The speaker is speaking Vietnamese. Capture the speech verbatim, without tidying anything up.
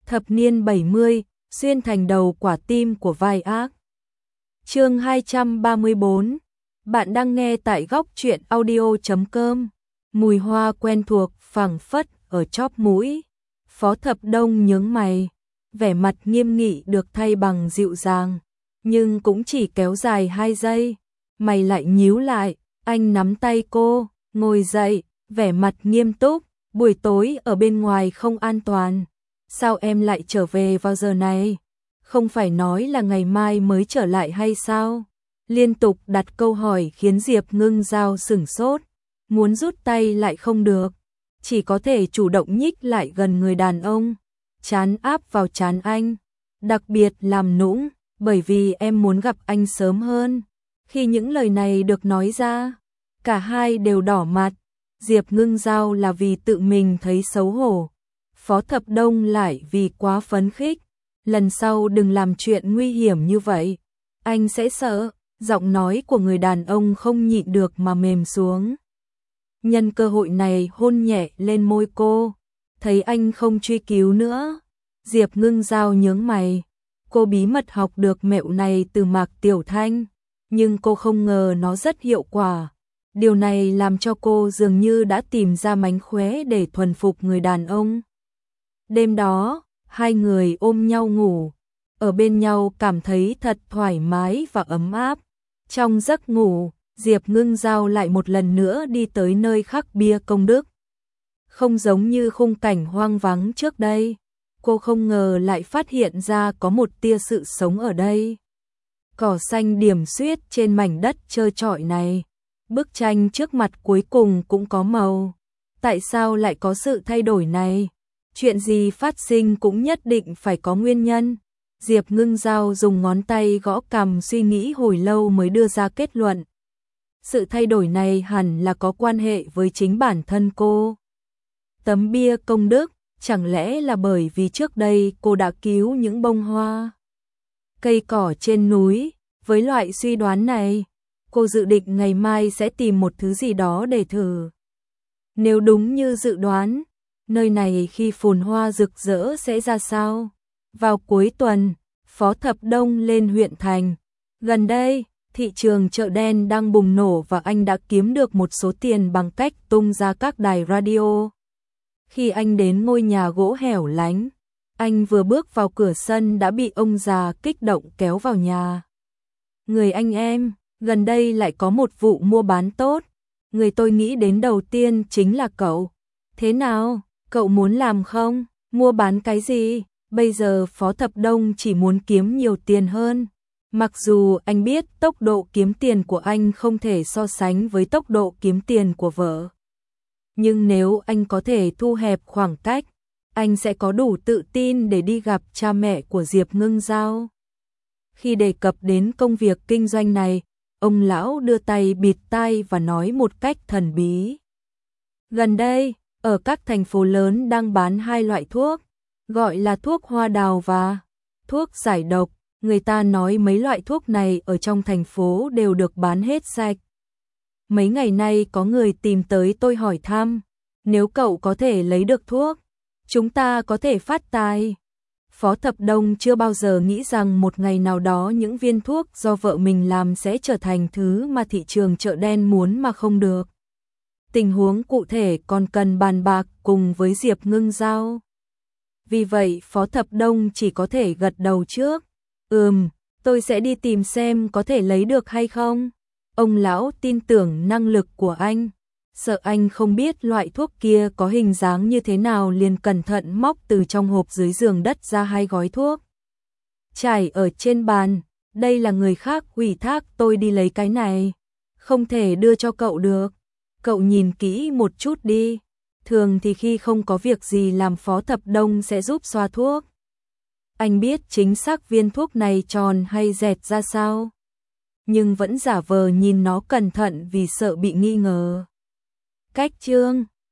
Thập niên bảy mươi, xuyên thành đầu quả tim của vai ác. Chương hai trăm ba mươi bốn. Bạn đang nghe tại góc truyện audio chấm com. Mùi hoa quen thuộc phảng phất ở chóp mũi. Phó Thập Đông nhướng mày, vẻ mặt nghiêm nghị được thay bằng dịu dàng, nhưng cũng chỉ kéo dài hai giây, mày lại nhíu lại. Anh nắm tay cô, ngồi dậy, vẻ mặt nghiêm túc. Buổi tối ở bên ngoài không an toàn. Sao em lại trở về vào giờ này? Không phải nói là ngày mai mới trở lại hay sao? Liên tục đặt câu hỏi khiến Diệp Ngưng Giao sửng sốt, muốn rút tay lại không được, chỉ có thể chủ động nhích lại gần người đàn ông, trán áp vào trán anh, đặc biệt làm nũng, bởi vì em muốn gặp anh sớm hơn. Khi những lời này được nói ra, cả hai đều đỏ mặt. Diệp Ngưng Giao là vì tự mình thấy xấu hổ, Phó Thập Đông lại vì quá phấn khích. Lần sau đừng làm chuyện nguy hiểm như vậy, anh sẽ sợ. Giọng nói của người đàn ông không nhịn được mà mềm xuống. Nhân cơ hội này hôn nhẹ lên môi cô, thấy anh không truy cứu nữa. Diệp Ngưng Giao nhướng mày, cô bí mật học được mẹo này từ Mạc Tiểu Thanh, nhưng cô không ngờ nó rất hiệu quả. Điều này làm cho cô dường như đã tìm ra mánh khóe để thuần phục người đàn ông. Đêm đó, hai người ôm nhau ngủ, ở bên nhau cảm thấy thật thoải mái và ấm áp. Trong giấc ngủ, Diệp Ngưng Giao lại một lần nữa đi tới nơi khắc bia công đức. Không giống như khung cảnh hoang vắng trước đây, cô không ngờ lại phát hiện ra có một tia sự sống ở đây. Cỏ xanh điểm xuyết trên mảnh đất trơ trọi này. Bức tranh trước mặt cuối cùng cũng có màu. Tại sao lại có sự thay đổi này? Chuyện gì phát sinh cũng nhất định phải có nguyên nhân. Diệp Ngưng Giao dùng ngón tay gõ cằm suy nghĩ hồi lâu mới đưa ra kết luận. Sự thay đổi này hẳn là có quan hệ với chính bản thân cô. Tấm bia công đức, chẳng lẽ là bởi vì trước đây cô đã cứu những bông hoa, cây cỏ trên núi? Với loại suy đoán này, cô dự định ngày mai sẽ tìm một thứ gì đó để thử. Nếu đúng như dự đoán, nơi này khi phồn hoa rực rỡ sẽ ra sao? Vào cuối tuần, Phó Thập Đông lên huyện thành. Gần đây, thị trường chợ đen đang bùng nổ và anh đã kiếm được một số tiền bằng cách tung ra các đài radio. Khi anh đến ngôi nhà gỗ hẻo lánh, anh vừa bước vào cửa sân đã bị ông già kích động kéo vào nhà. Người anh em, gần đây lại có một vụ mua bán tốt. Người tôi nghĩ đến đầu tiên chính là cậu. Thế nào, cậu muốn làm không? Mua bán cái gì? Bây giờ Phó Thập Đông chỉ muốn kiếm nhiều tiền hơn. Mặc dù anh biết tốc độ kiếm tiền của anh không thể so sánh với tốc độ kiếm tiền của vợ. Nhưng nếu anh có thể thu hẹp khoảng cách, anh sẽ có đủ tự tin để đi gặp cha mẹ của Diệp Ngưng Giao. Khi đề cập đến công việc kinh doanh này, ông lão đưa tay bịt tai và nói một cách thần bí. Gần đây, ở các thành phố lớn đang bán hai loại thuốc, gọi là thuốc hoa đào và thuốc giải độc. Người ta nói mấy loại thuốc này ở trong thành phố đều được bán hết sạch. Mấy ngày nay có người tìm tới tôi hỏi thăm, nếu cậu có thể lấy được thuốc, chúng ta có thể phát tài. Phó Thập Đông chưa bao giờ nghĩ rằng một ngày nào đó những viên thuốc do vợ mình làm sẽ trở thành thứ mà thị trường chợ đen muốn mà không được. Tình huống cụ thể còn cần bàn bạc cùng với Diệp Ngưng Giao. Vì vậy Phó Thập Đông chỉ có thể gật đầu trước. Ừm, tôi sẽ đi tìm xem có thể lấy được hay không. Ông lão tin tưởng năng lực của anh, sợ anh không biết loại thuốc kia có hình dáng như thế nào liền cẩn thận móc từ trong hộp dưới giường đất ra hai gói thuốc. Trải ở trên bàn, đây là người khác ủy thác tôi đi lấy cái này, không thể đưa cho cậu được. Cậu nhìn kỹ một chút đi, thường thì khi không có việc gì làm Phó Thập Đông sẽ giúp xoa thuốc. Anh biết chính xác viên thuốc này tròn hay dẹt ra sao, nhưng vẫn giả vờ nhìn nó cẩn thận vì sợ bị nghi ngờ. Cách chương